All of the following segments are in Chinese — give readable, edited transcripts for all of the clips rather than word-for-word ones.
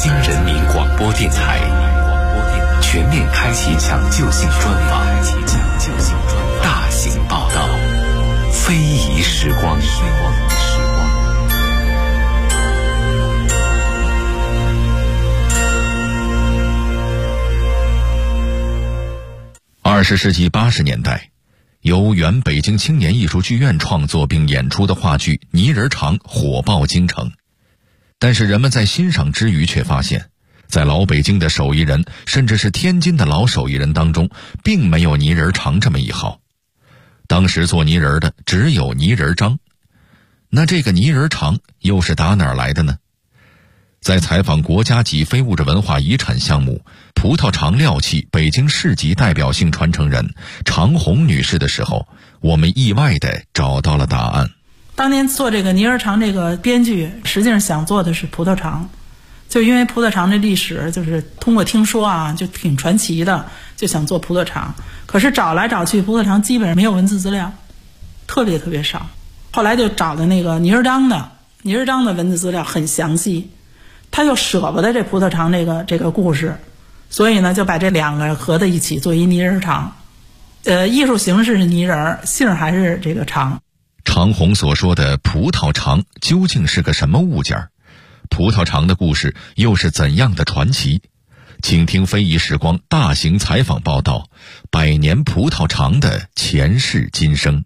京人民广播电台全面开启抢救性专访，大型报道，非遗时光。20世纪80年代，由原北京青年艺术剧院创作并演出的话剧《泥人肠》火爆京城。但是人们在欣赏之余却发现，在老北京的手艺人，甚至是天津的老手艺人当中，并没有泥人肠这么一号。当时做泥人的只有泥人张。那这个泥人肠又是打哪儿来的呢？在采访国家级非物质文化遗产项目葡萄肠料器北京市级代表性传承人常红女士的时候，我们意外地找到了答案。 当年做这个泥人肠这个编剧，实际上想做的是葡萄肠，就因为葡萄肠的历史就是通过听说啊，就挺传奇的，就想做葡萄肠。可是找来找去，葡萄肠基本上没有文字资料，特别少。后来就找的那个泥人张的文字资料很详细，他又舍不得这葡萄肠这个故事，所以呢就把这两个合在一起做一泥人肠。艺术形式是泥人，姓还是这个肠。 常红所说的葡萄肠究竟是个什么物件？葡萄肠的故事又是怎样的传奇？请听非遗时光大型采访报道，100年葡萄肠的前世今生。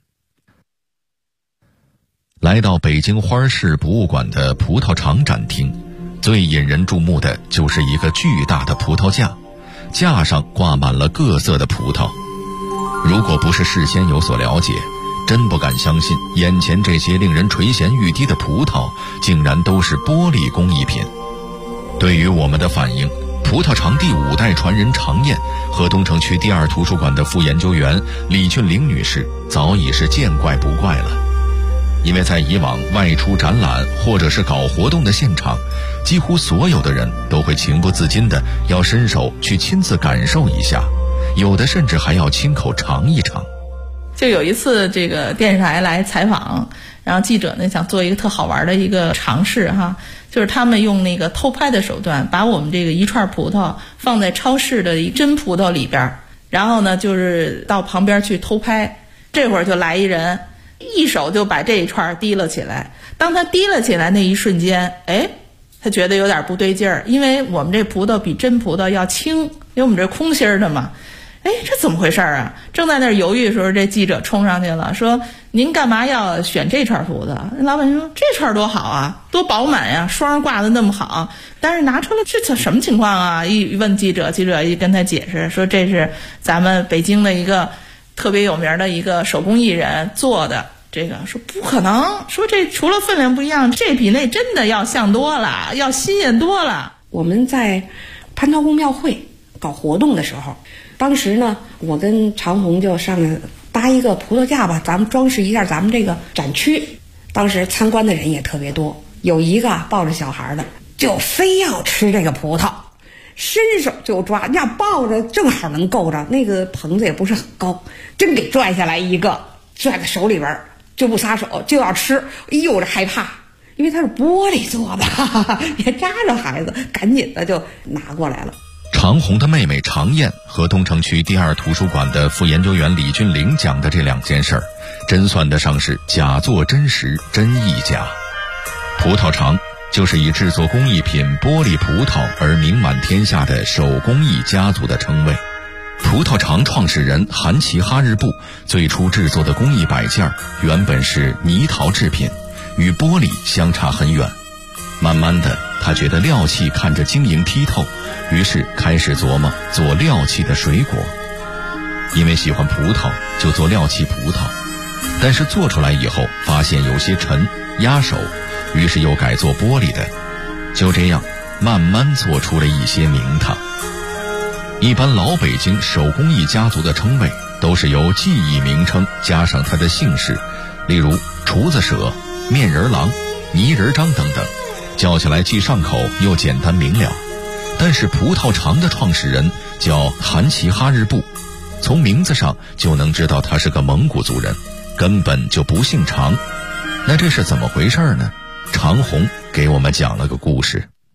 来到北京花市博物馆的葡萄肠展厅，最引人注目的就是一个巨大的葡萄架，架上挂满了各色的葡萄。如果不是事先有所了解，真不敢相信眼前这些令人垂涎欲滴的葡萄竟然都是玻璃工艺品。对于我们的反应，葡萄肠第5代传人常燕和东城区第2图书馆的副研究员李俊玲女士早已是见怪不怪了。因为在以往外出展览或者是搞活动的现场，几乎所有的人都会情不自禁的要伸手去亲自感受一下，有的甚至还要亲口尝一尝。 就有一次这个电视台来采访，然后记者呢想做一个特好玩的一个尝试哈，就是他们用那个偷拍的手段，把我们这个一串葡萄放在超市的真葡萄里边，然后呢就是到旁边去偷拍。这会儿就来一人，一手就把这一串提了起来。当他提了起来那一瞬间，他觉得有点不对劲儿，因为我们这葡萄比真葡萄要轻，因为我们这空心的嘛。这怎么回事啊？正在那儿犹豫的时候，这记者冲上去了，说您干嘛要选这串葡萄？老板说这串多好啊，多饱满呀，霜挂的那么好。但是拿出来这什么情况啊？一问记者一跟他解释说，这是咱们北京的一个特别有名的一个手工艺人做的。这个说不可能，说这除了分量不一样，这比那真的要像多了，要新鲜多了。 我们在蟠桃宫庙会搞活动的时候，当时呢我跟常红就上来搭一个葡萄架吧，咱们装饰一下咱们这个展区。当时参观的人也特别多，有一个抱着小孩的就非要吃这个葡萄，伸手就抓，要抱着正好能够着，那个棚子也不是很高，真给拽下来一个，拽在手里边就不撒手，就要吃。这害怕，因为它是玻璃做的，也扎着孩子，赶紧的就拿过来了。 常红的妹妹常燕和东城区第2图书馆的副研究员李俊玲讲的这2件事儿，真算得上是假作真实，真亦假。葡萄肠就是以制作工艺品玻璃葡萄而名满天下的手工艺家族的称谓。葡萄肠创始人韩琦哈日部最初制作的工艺摆件原本是泥陶制品，与玻璃相差很远。慢慢的，他觉得料器看着晶莹剔透，于是开始琢磨做料器的水果。因为喜欢葡萄，就做料器葡萄，但是做出来以后发现有些沉压手，于是又改做玻璃的。就这样慢慢做出了一些名堂。一般老北京手工艺家族的称谓都是由技艺名称加上他的姓氏，例如厨子舍、面人郎、泥人张等等，叫起来既上口又简单明了。但是葡萄肠的创始人叫韩琦哈日部，从名字上就能知道他是个蒙古族人，根本就不姓常。那这是怎么回事呢？常红给我们讲了个故事。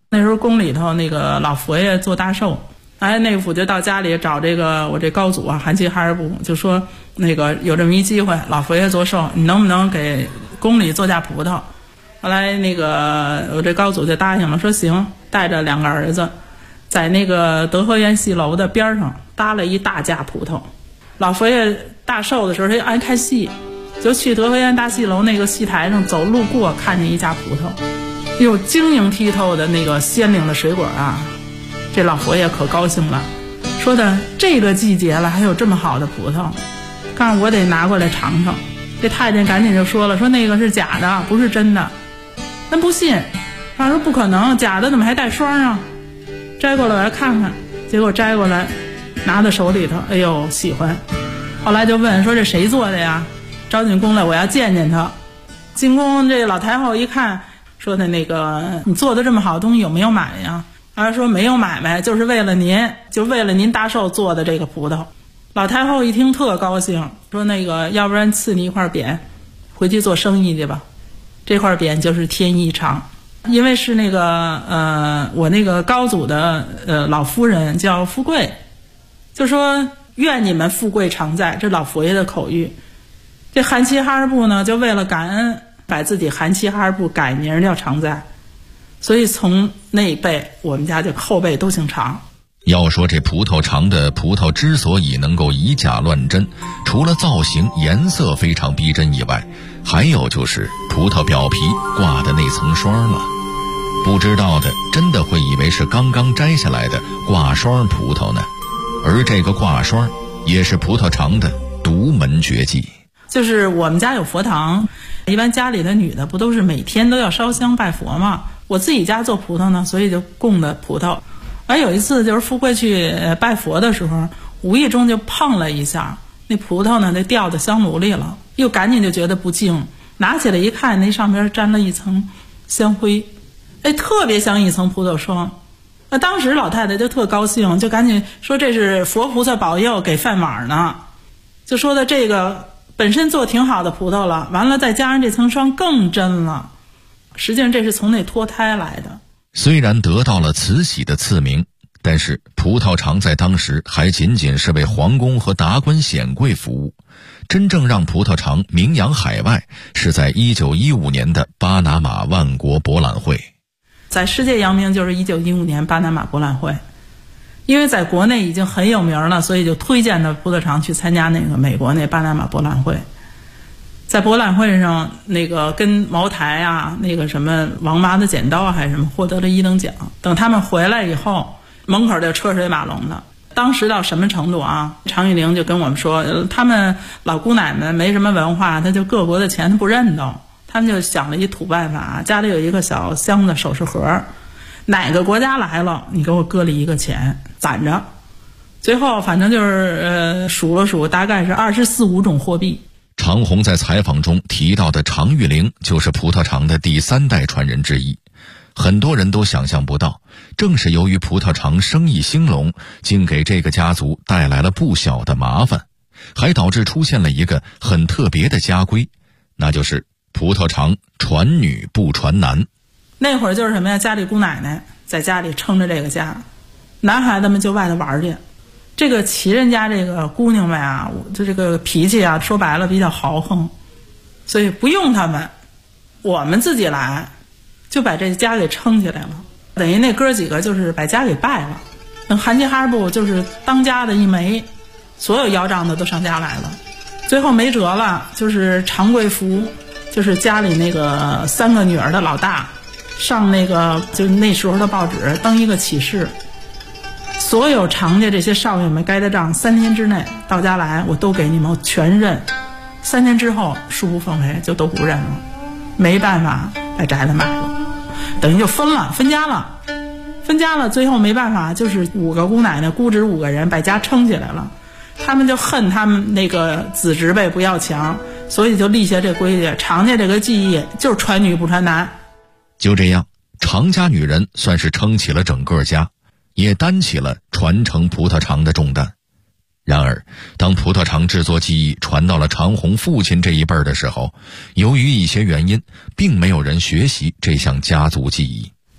那时候宫里头那个老佛爷做大寿，内府就到家里找这个我这高祖啊，韩琦哈尔部，就说那个有这么一机会，老佛爷做寿，你能不能给宫里做架葡萄？后来那个我这高祖就答应了，说行，带着2个儿子，在那个德和园戏楼的边上搭了一大架葡萄。老佛爷大寿的时候，他就爱看戏，就去德和园大戏楼那个戏台上走路过，看见一架葡萄。有晶莹剔透的那个鲜灵的水果啊，这老佛爷可高兴了，说的这个季节了还有这么好的葡萄，告诉我得拿过来尝尝。这太监赶紧就说了，说那个是假的，不是真的。那不信，他说不可能，假的怎么还带霜啊？摘过来我来看看，结果摘过来拿到手里头，哎呦喜欢。后来就问说这谁做的呀？招进宫来，我要见见他。进宫这老太后一看，说的那个你做的这么好的东西有没有买呀？他说没有买卖，就是为了您，就为了您大寿做的这个葡萄。老太后一听特高兴，说那个要不然赐你一块匾，回去做生意去吧。这块匾就是天意长，因为是那个我那个高祖的老夫人叫富贵，就说愿你们富贵常在，这老佛爷的口谕。这韩琦哈尔部呢，就为了感恩，把自己韩琦哈尔部改名叫常在，所以从那一辈我们家就后辈都姓常。 要说这葡萄长的葡萄之所以能够以假乱真，除了造型颜色非常逼真以外，还有就是葡萄表皮挂的那层霜了。不知道的真的会以为是刚刚摘下来的挂霜葡萄呢。而这个挂霜也是葡萄长的独门绝技。 就是我们家有佛堂，一般家里的女的不都是每天都要烧香拜佛吗？我自己家做葡萄呢，所以就供的葡萄。而有一次就是富贵去拜佛的时候，无意中就碰了一下那葡萄呢，就掉到香炉里了，又赶紧就觉得不净，拿起来一看，那上面沾了一层香灰，特别像一层葡萄霜。那当时老太太就特高兴，就赶紧说这是佛菩萨保佑给饭碗呢，就说的这个本身做挺好的葡萄了，完了再加上这层霜更真了。实际上这是从那脱胎来的。 虽然得到了慈禧的赐名，但是葡萄长在当时还仅仅是为皇宫和达官显贵服务。真正让葡萄长名扬海外，是在1915年的巴拿马万国博览会。 在世界扬名就是1915年巴拿马博览会，因为在国内已经很有名了，所以就推荐的葡萄长去参加那个美国那巴拿马博览会。在博览会上，那个跟茅台啊，那个什么王麻的剪刀还是什么，获得了1等奖。等他们回来以后，门口就车水马龙的。当时到什么程度啊？常玉玲就跟我们说，他们老姑奶们没什么文化，他就各国的钱他不认得，他们就想了一土办法，家里有一个小箱子首饰盒，哪个国家来了，你给我搁里一个钱攒着。最后反正就是数了数，大概是24、25种货币。 常红在采访中提到的常玉玲就是葡萄长的第3代传人之一。很多人都想象不到，正是由于葡萄长生意兴隆，竟给这个家族带来了不小的麻烦，还导致出现了一个很特别的家规，那就是葡萄长传女不传男。 那会儿就是什么呀？家里姑奶奶在家里撑着这个家，男孩子们就外头玩去。这个齐人家这个姑娘们啊，就这个脾气啊，说白了比较豪横，所以不用他们，我们自己来，就把这家给撑起来了。等于那哥几个就是把家给败了。等韩琦哈尔部就是当家的一枚，所有要账的都上家来了。最后没辙了，就是常贵福，就是家里那个3个女儿的老大，上那个就那时候的报纸登一个启事，所有常家这些少爷们该的账3天之内到家来，我都给你们全认。3天之后恕不奉陪，就都不认了，没办法把宅子卖了，等于就分家了。最后没办法，就是5个姑奶奶姑侄5个人把家撑起来了。他们就恨他们那个子侄辈不要强，所以就立下这规矩，常家这个技艺就是传女不传男。 就这样，常家女人算是撑起了整个家，也担起了传承葡萄长的重担。然而当葡萄长制作技艺传到了常红父亲这一辈的时候，由于一些原因，并没有人学习这项家族技艺。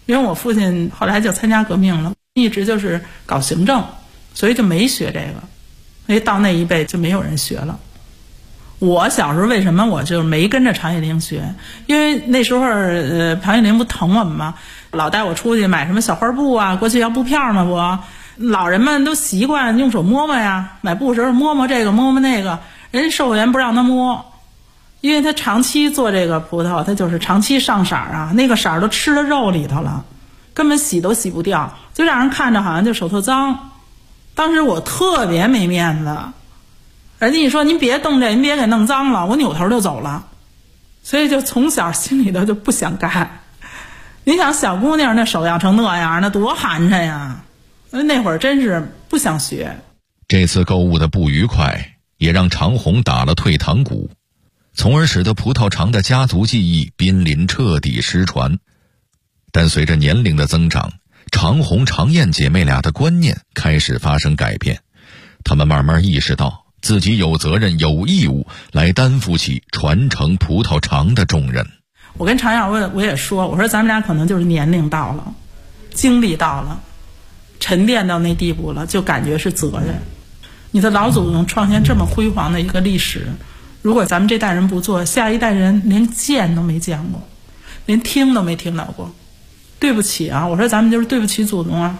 因为我父亲后来就参加革命了，一直就是搞行政，所以就没学这个，所以到那一辈就没有人学了。我小时候为什么我就没跟着常玉玲学？因为那时候常玉玲不疼我们吗？老带我出去买什么小花布啊，过去要布片嘛不？老人们都习惯用手摸摸呀，买布时候摸摸这个摸摸那个，人家售货员不让他摸，因为他长期做这个葡萄，他就是长期上色啊，那个色都吃到肉里头了，根本洗都洗不掉，就让人看着好像就手特脏。当时我特别没面子，人家一说您别动这，您别给弄脏了，我扭头就走了。所以就从小心里头就不想干。你想小姑娘那手要成那样，那多寒碜呀！那会儿真是不想学。 这次购物的不愉快也让常红打了退堂鼓，从而使得葡萄厂的家族技艺濒临彻底失传。但随着年龄的增长，常红、常燕姐妹俩的观念开始发生改变，她们慢慢意识到自己有责任有义务来担负起传承葡萄厂的重任。 我跟常燕我也说，我说咱们俩可能就是年龄到了，经历到了，沉淀到那地步了，就感觉是责任。你的老祖宗创建这么辉煌的一个历史，如果咱们这代人不做，下一代人连见都没见过，连听都没听到过。对不起啊，我说咱们就是对不起祖宗啊。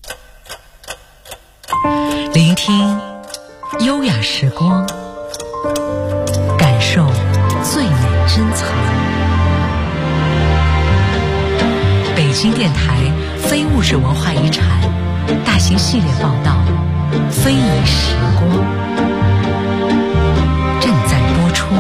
聆听优雅时光，感受最美珍藏。北京电台非物质文化遗产大型系列报道《非遗时光》正在播出。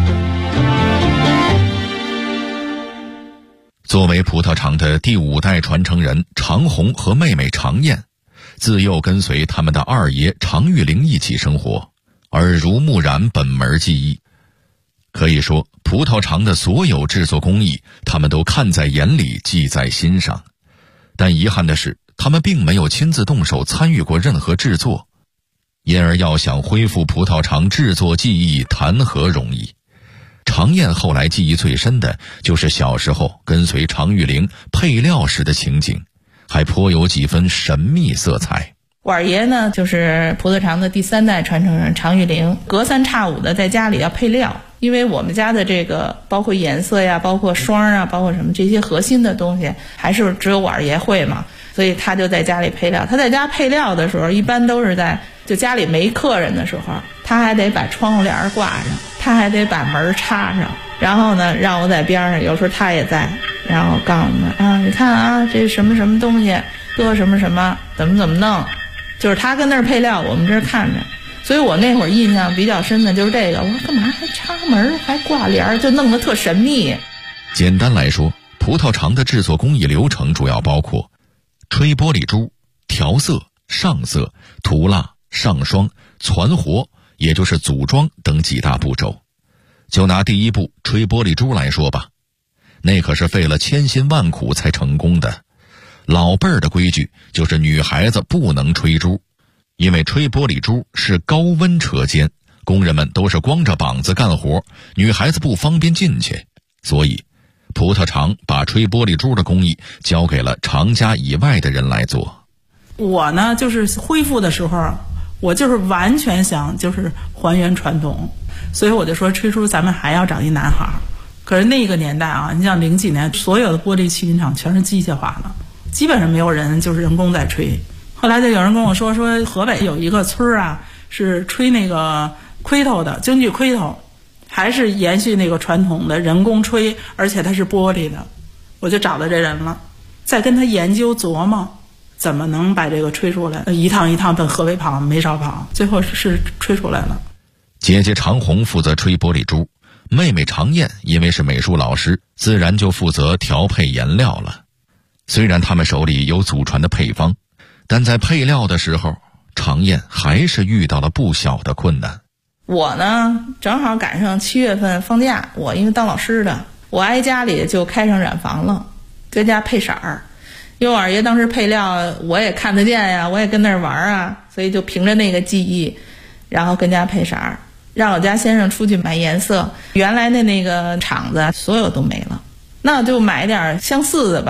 作为葡萄厂的第5代传承人，常红和妹妹常燕自幼跟随他们的二爷常玉玲一起生活，耳濡目染本门技艺。可以说，葡萄厂的所有制作工艺，他们都看在眼里，记在心上。但遗憾的是，他们并没有亲自动手参与过任何制作，因而要想恢复葡萄厂制作技艺，谈何容易。常燕后来记忆最深的就是小时候跟随常玉玲配料时的情景，还颇有几分神秘色彩。 我二爷呢，就是葡萄厂的第3代传承人常玉玲，隔三差五的在家里要配料，因为我们家的这个包括颜色呀，包括霜啊，包括什么这些核心的东西，还是只有我二爷会嘛，所以他就在家里配料。他在家配料的时候，一般都是在就家里没客人的时候，他还得把窗户帘挂上，他还得把门插上，然后呢让我在边上，有时候他也在，然后告诉我们啊，你看啊，这什么什么东西搁什么什么，怎么弄，就是他跟那儿配料，我们这儿看着。所以我那会儿印象比较深的就是这个，我说干嘛还插门还挂帘，就弄得特神秘。 简单来说，葡萄厂的制作工艺流程主要包括吹玻璃珠、调色、上色、涂蜡、上霜、攒活，也就是组装等几大步骤。就拿第一步吹玻璃珠来说吧，那可是费了千辛万苦才成功的。老辈儿的规矩就是女孩子不能吹珠，因为吹玻璃珠是高温车间，工人们都是光着膀子干活，女孩子不方便进去，所以葡萄厂把吹玻璃珠的工艺交给了厂家以外的人来做。 我呢，就是恢复的时候，我就是完全想就是还原传统，所以我就说吹出咱们还要找一男孩。可是那个年代啊，你像00几年，所有的玻璃器皿厂全是机械化了，基本上没有人就是人工在吹。后来就有人跟我说河北有一个村啊，是吹那个盔头的，京剧盔头，还是延续那个传统的人工吹，而且它是玻璃的。我就找到这人了，再跟他研究琢磨怎么能把这个吹出来，一趟一趟奔河北跑，没少跑，最后是吹出来了。 姐姐常红负责吹玻璃珠，妹妹常燕因为是美术老师，自然就负责调配颜料了。虽然他们手里有祖传的配方，但在配料的时候，常燕还是遇到了不小的困难。 我呢，正好赶上7月份放假，我因为当老师的，我挨家里就开上染房了，跟家配色儿。因为我二爷当时配料，我也看得见呀，我也跟那儿玩啊，所以就凭着那个记忆，然后跟家配色儿，让我家先生出去买颜色。原来的那个厂子所有都没了，那就买点相似的吧。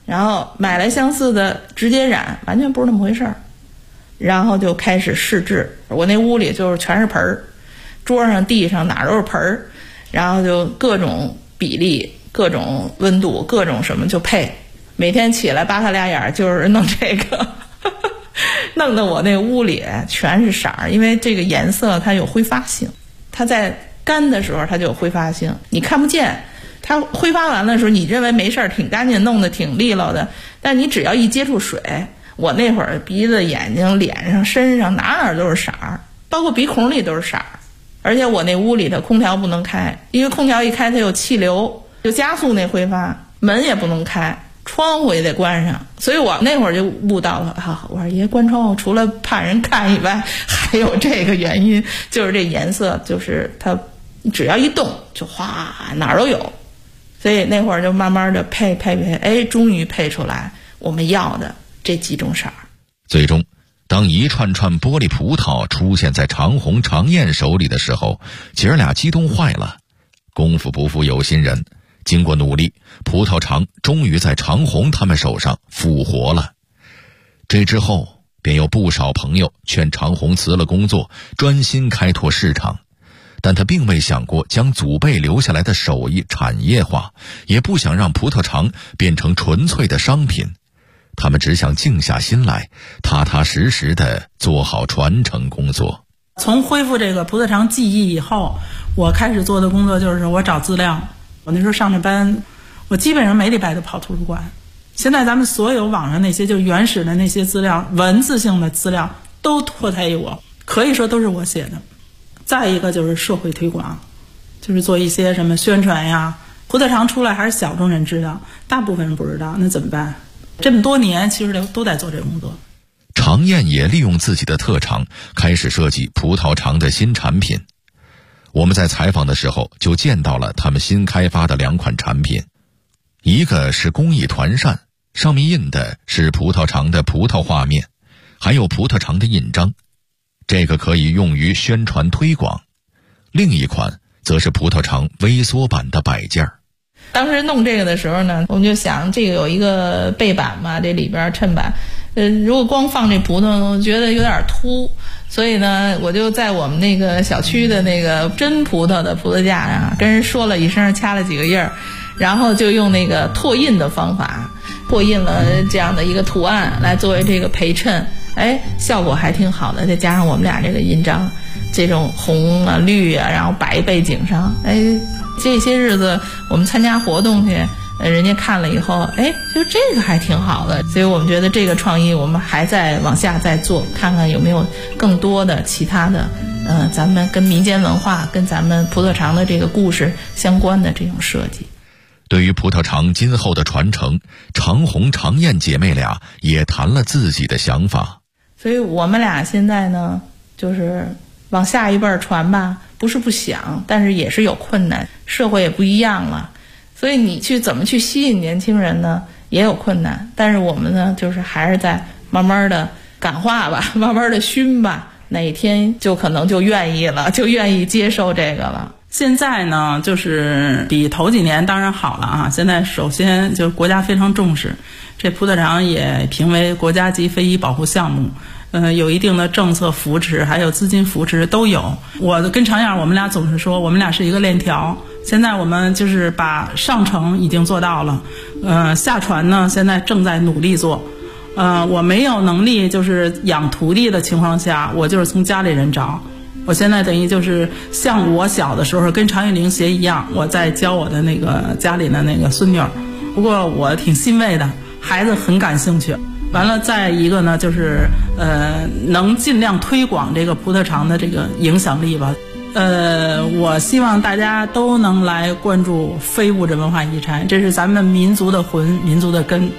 然后买来相似的直接染，完全不是那么回事儿。然后就开始试制，我那屋里就是全是盆儿，桌上地上哪儿都是盆儿，然后就各种比例、各种温度、各种什么就配。每天起来扒开俩眼就是弄这个，弄得我那屋里全是色儿，因为这个颜色它有挥发性，它在干的时候它就有挥发性，你看不见。它挥发完了的时候，你认为没事儿，挺干净，弄得挺利落的，但你只要一接触水，我那会儿鼻子、眼睛、脸上、身上哪都是色儿，包括鼻孔里都是色儿。而且我那屋里的空调不能开，因为空调一开它有气流，就加速那挥发。门也不能开，窗户也得关上。所以我那会儿就悟到了啊，我说爷关窗户除了怕人看以外，还有这个原因，就是这颜色，就是它只要一动就哗哪儿都有。所以那会儿就慢慢的配，哎，终于配出来我们要的这几种色儿。 最终，当一串串玻璃葡萄出现在常红、常燕手里的时候，姐儿俩激动坏了。功夫不负有心人，经过努力，葡萄厂终于在常红他们手上复活了。这之后，便有不少朋友劝常红辞了工作，专心开拓市场。但他并未想过将祖辈留下来的手艺产业化，也不想让葡萄厂变成纯粹的商品。他们只想静下心来，踏踏实实地做好传承工作。 从恢复这个葡萄厂记忆以后，我开始做的工作就是我找资料。我那时候上着班，我基本上每礼拜都跑图书馆。现在咱们所有网上那些就原始的那些资料，文字性的资料都托胎于我，可以说都是我写的。再一个就是社会推广，就是做一些什么宣传呀。葡萄厂出来还是小众人知道，大部分人不知道，那怎么办？这么多年其实都在做这个工作。 常燕也利用自己的特长，开始设计葡萄厂的新产品。我们在采访的时候就见到了他们新开发的2款产品，一个是工艺团扇，上面印的是葡萄厂的葡萄画面，还有葡萄厂的印章，这个可以用于宣传推广。另一款则是葡萄厂微缩版的摆件。 当时弄这个的时候呢，我们就想这个有一个背板嘛，这里边衬板，如果光放这葡萄，我觉得有点凸，所以呢，我就在我们那个小区的那个真葡萄的葡萄架上跟人说了一声，掐了几个印儿，然后就用那个拓印的方法，拓印了这样的一个图案来作为这个陪衬，哎，效果还挺好的。再加上我们俩这个印章，这种红啊、绿啊，然后白背景上，哎，这些日子我们参加活动去，人家看了以后，哎，就这个还挺好的。所以我们觉得这个创意我们还在往下再做，看看有没有更多的其他的咱们跟民间文化跟咱们葡萄厂的这个故事相关的这种设计。 对于葡萄厂今后的传承，常红、常燕姐妹俩也谈了自己的想法。 所以我们俩现在呢，就是往下一辈儿传吧，不是不想，但是也是有困难，社会也不一样了，所以你去怎么去吸引年轻人呢，也有困难。但是我们呢，就是还是在慢慢的感化吧，慢慢的熏吧，哪一天就可能就愿意了，就愿意接受这个了。 现在呢，就是比头几年当然好了啊。现在首先就国家非常重视，这葡萄厂也评为国家级非遗保护项目，有一定的政策扶持，还有资金扶持都有。我跟常燕我们俩总是说，我们俩是一个链条。现在我们就是把上承已经做到了，下传呢现在正在努力做。我没有能力就是养徒弟的情况下，我就是从家里人找。我现在等于就是像我小的时候跟常玉玲学一样，我在教我的那个家里的那个孙女儿。不过我挺欣慰的，孩子很感兴趣。完了，再一个呢，就是能尽量推广这个葡萄厂的这个影响力吧。我希望大家都能来关注非物质文化遗产，这是咱们民族的魂，民族的根。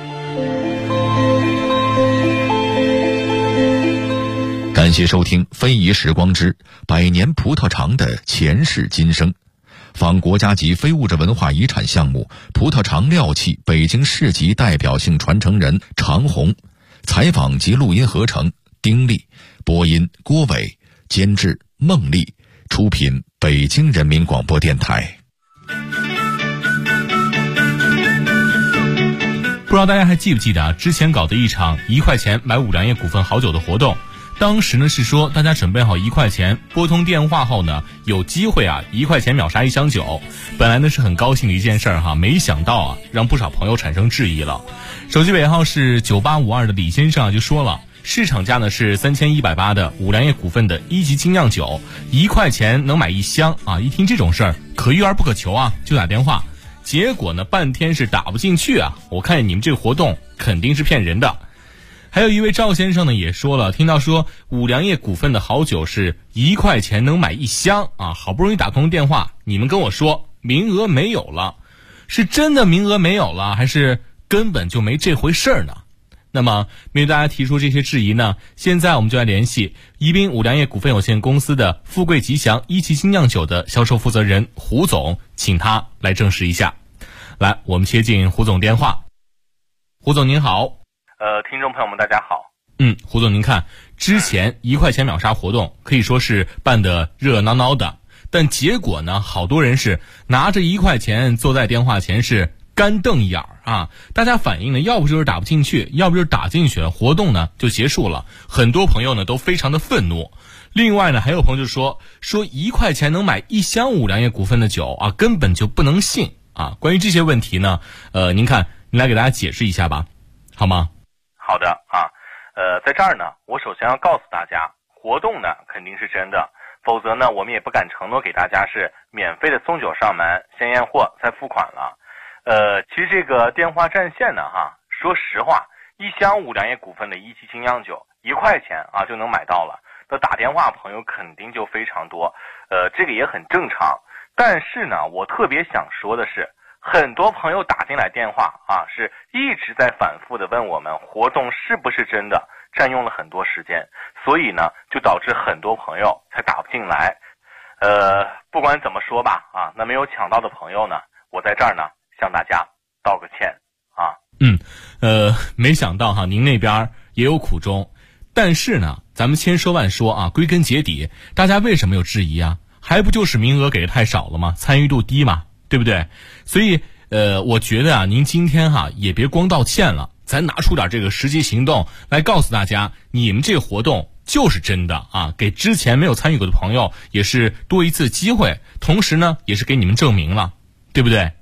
感谢收听《非遗时光之百年葡萄厂的前世今生》，访国家级非物质文化遗产项目葡萄厂料器北京市级代表性传承人常红，采访及录音合成丁力，播音郭伟，监制孟丽，出品北京人民广播电台。 不知道大家还记不记得啊？之前搞的一场1块钱买五粮液股份好酒的活动，当时呢是说大家准备好1块钱，拨通电话后呢，有机会啊1块钱秒杀1箱酒。本来呢是很高兴的一件事儿哈，没想到啊让不少朋友产生质疑了。手机尾号是9852的李先生啊就说了，市场价呢是3180的五粮液股份的1级精酿酒，1块钱能买1箱啊！一听这种事儿，可遇而不可求啊，就打电话。结果呢，半天是打不进去啊！我看你们这个活动肯定是骗人的。还有一位赵先生呢也说了，听到说五粮液股份的好酒是1块钱能买1箱啊，好不容易打通电话，你们跟我说名额没有了，是真的名额没有了，还是根本就没这回事儿呢？那么面对大家提出这些质疑呢，现在我们就来联系宜宾五粮液股份有限公司的富贵吉祥1级精酿酒的销售负责人胡总，请他来证实一下。来，我们接进胡总电话。胡总您好。 听众朋友们大家好。 胡总您看，之前1块钱秒杀活动可以说是办得热热闹闹的，但结果呢，好多人是拿着1块钱坐在电话前是干瞪眼啊！大家反映呢，要不就是打不进去，要不就是打进去了，活动呢就结束了。很多朋友呢都非常的愤怒。另外呢，还有朋友就说1块钱能买1箱五粮液股份的酒啊，根本就不能信啊！关于这些问题呢，您看，您来给大家解释一下吧，好吗？ 好的啊，在这儿呢，我首先要告诉大家，活动呢肯定是真的，否则呢，我们也不敢承诺给大家是免费的送酒上门，先验货再付款了。其实这个电话占线呢，说实话，1箱五粮液股份的1级精酿酒1块钱啊就能买到了，那打电话朋友肯定就非常多，这个也很正常。但是呢，我特别想说的是，很多朋友打进来电话啊，是一直在反复的问我们活动是不是真的，占用了很多时间，所以呢，就导致很多朋友才打不进来。不管怎么说吧，啊，那没有抢到的朋友呢，我在这儿呢向大家道个歉啊。 没想到哈，您那边也有苦衷，但是呢，咱们千说万说啊，归根结底，大家为什么有质疑啊？还不就是名额给的太少了吗？参与度低嘛，对不对？所以我觉得啊，您今天也别光道歉了，咱拿出点这个实际行动来告诉大家，你们这个活动就是真的啊，给之前没有参与过的朋友也是多一次机会，同时呢，也是给你们证明了，对不对？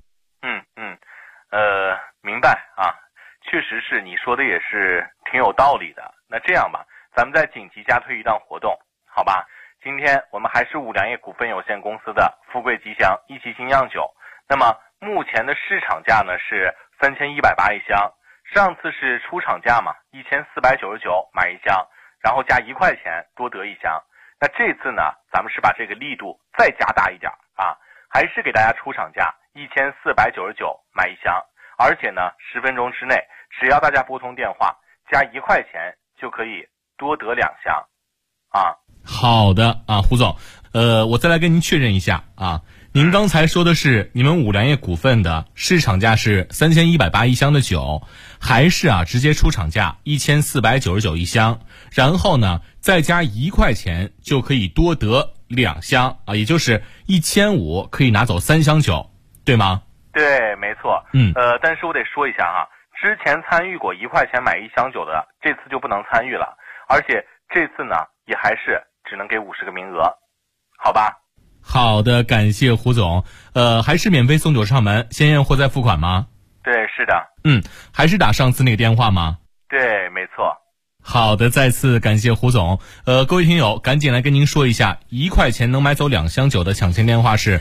明白啊，确实是你说的也是挺有道理的。那这样吧，咱们再紧急加推一档活动，好吧？今天我们还是五粮液股份有限公司的富贵吉祥1级精酿酒，那么目前的市场价呢是3180一箱，上次是出厂价嘛，1499买1箱，然后加1块钱多得1箱。那这次呢，咱们是把这个力度再加大一点啊，还是给大家出厂价1499买1箱，而且呢10分钟之内，只要大家拨通电话加1块钱就可以多得2箱啊。 好的啊，胡总，我再来跟您确认一下啊，您刚才说的是你们五粮液股份的市场价是3180一箱的酒，还是直接出厂价1499一箱，然后呢再加1块钱就可以多得2箱啊，也就是1500可以拿走3箱酒，对吗？ 对，没错。但是我得说一下哈，之前参与过1块钱买1箱酒的，这次就不能参与了，而且这次呢也还是只能给50个名额，好吧？ 好的，感谢胡总。还是免费送酒上门，先验货再付款吗？ 对，是的。 还是打上次那个电话吗？ 对，没错。 好的，再次感谢胡总。各位听友，赶紧来跟您说一下，1块钱能买走2箱酒的抢钱电话是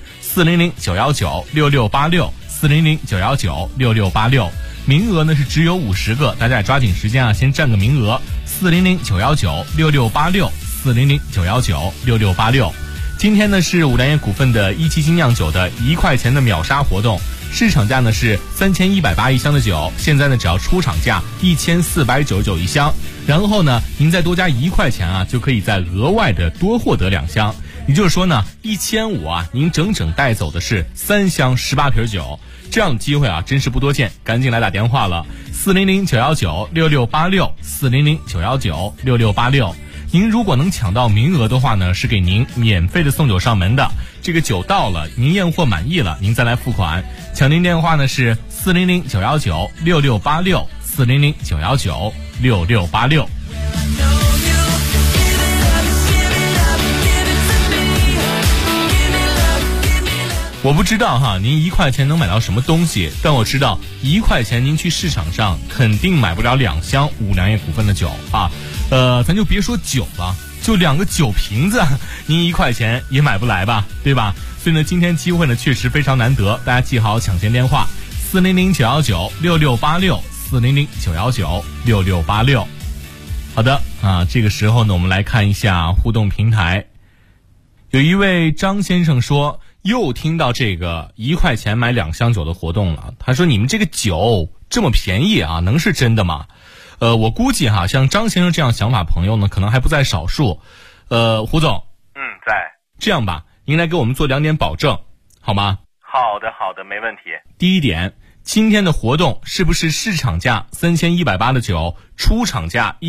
400-919-6686，400-919-6686。名额呢是只有50个，大家也抓紧时间先占个名额。400-919-6686，400-919-6686。今天呢是五粮液股份的1级精酿酒的1块钱的秒杀活动，市场价呢是3180一箱的酒，现在呢只要出厂价1499一箱，然后呢您再多加1块钱就可以再额外的多获得2箱，也就是说呢1500您整整带走的是3箱18瓶酒，这样的机会真是不多见，赶紧来打电话了，400-919-6686，400-919-6686。您如果能抢到名额的话呢，是给您免费的送酒上门的。这个酒到了，您验货满意了，您再来付款。抢订电话呢是 400-919-6686，400-919-6686。我不知道哈，您1块钱能买到什么东西，但我知道1块钱您去市场上肯定买不了2箱五粮液股份的酒啊。咱就别说酒了，就2个酒瓶子，您1块钱也买不来吧，对吧？所以呢，今天机会呢确实非常难得，大家记好抢先电话：400-919-6686，400-919-6686。好的啊，这个时候呢，我们来看一下互动平台。有一位张先生说，又听到这个1块钱买2箱酒的活动了。他说：“你们这个酒这么便宜啊，能是真的吗？”我估计哈，像张先生这样想法朋友呢，可能还不在少数。胡总， 在。 这样吧，您来给我们做2点保证，好吗？ 好的，没问题。 第一点，今天的活动是不是市场价3180的酒，出厂价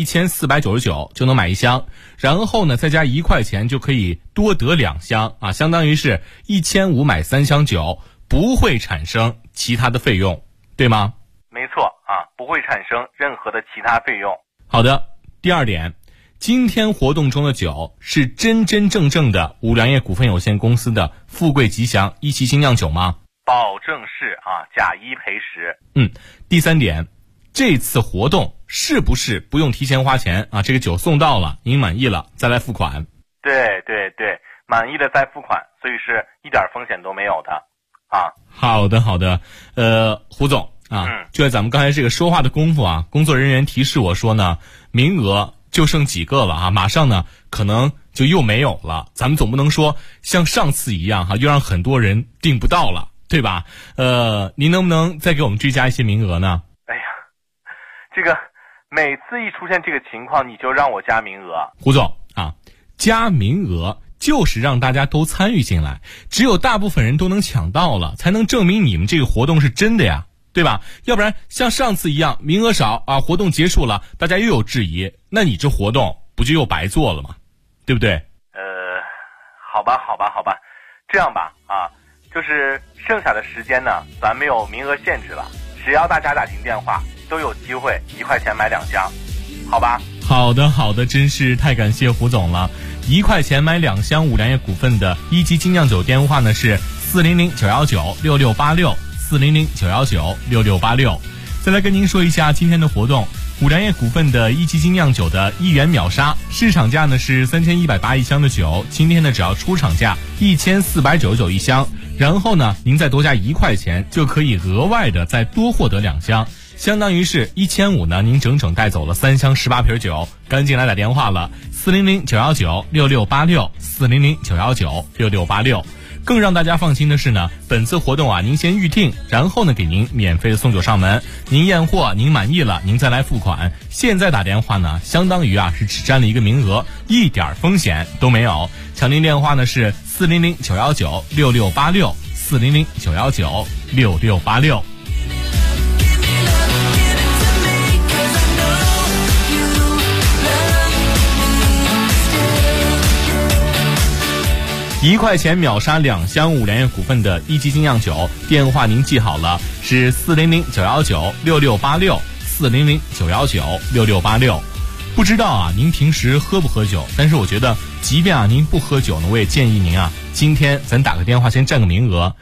1499就能买1箱，然后呢再加1块钱就可以多得2箱啊，相当于是1500买3箱酒，不会产生其他的费用，对吗？ 没错啊，不会产生任何的其他费用。 好的，第二点，今天活动中的酒是真真正正的五粮液股份有限公司的富贵吉祥一期精酿酒吗？ 保证是啊，假一赔十。 第三点，这次活动是不是不用提前花钱啊？这个酒送到了，您满意了再来付款。 对，满意的再付款，所以是一点风险都没有的啊。 好的，胡总啊，就在咱们刚才这个说话的功夫啊，工作人员提示我说呢，名额就剩几个了啊，马上呢可能就又没有了。咱们总不能说像上次一样哈，又让很多人订不到了，对吧？您能不能再给我们追加一些名额呢？ 哎呀，这个每次一出现这个情况，你就让我加名额。 胡总啊，加名额就是让大家都参与进来，只有大部分人都能抢到了，才能证明你们这个活动是真的呀，对吧？要不然像上次一样名额少啊，活动结束了大家又有质疑，那你这活动不就又白做了吗？对不对？ 好吧，这样吧啊，就是剩下的时间呢，咱没有名额限制了，只要大家打进电话都有机会1块钱买2箱，好吧？ 好的，真是太感谢胡总了。1块钱买2箱五粮液股份的一级精酿酒电话呢是400-919-6686，400-919-6686。再来跟您说一下今天的活动，五粮液股份的一级精酿酒的1元秒杀，市场价呢是3180一箱的酒，今天呢只要出厂价1499一箱，然后呢您再多加1块钱就可以额外的再多获得2箱，相当于是1500呢，您整整带走了3箱18瓶酒。赶紧来打电话了，400-919-6686，400-919-6686。更让大家放心的是呢，本次活动啊，您先预定，然后呢给您免费的送酒上门，您验货您满意了，您再来付款。现在打电话呢，相当于啊是只占了一个名额，一点风险都没有。抢订电话呢是400-919-6686，400-919-6686。1块钱秒杀2箱五粮液股份的一级精酿酒，电话您记好了，是400-919-6686，400-919-6686。不知道啊，您平时喝不喝酒？但是我觉得，即便啊您不喝酒呢，我也建议您啊，今天咱打个电话先占个名额。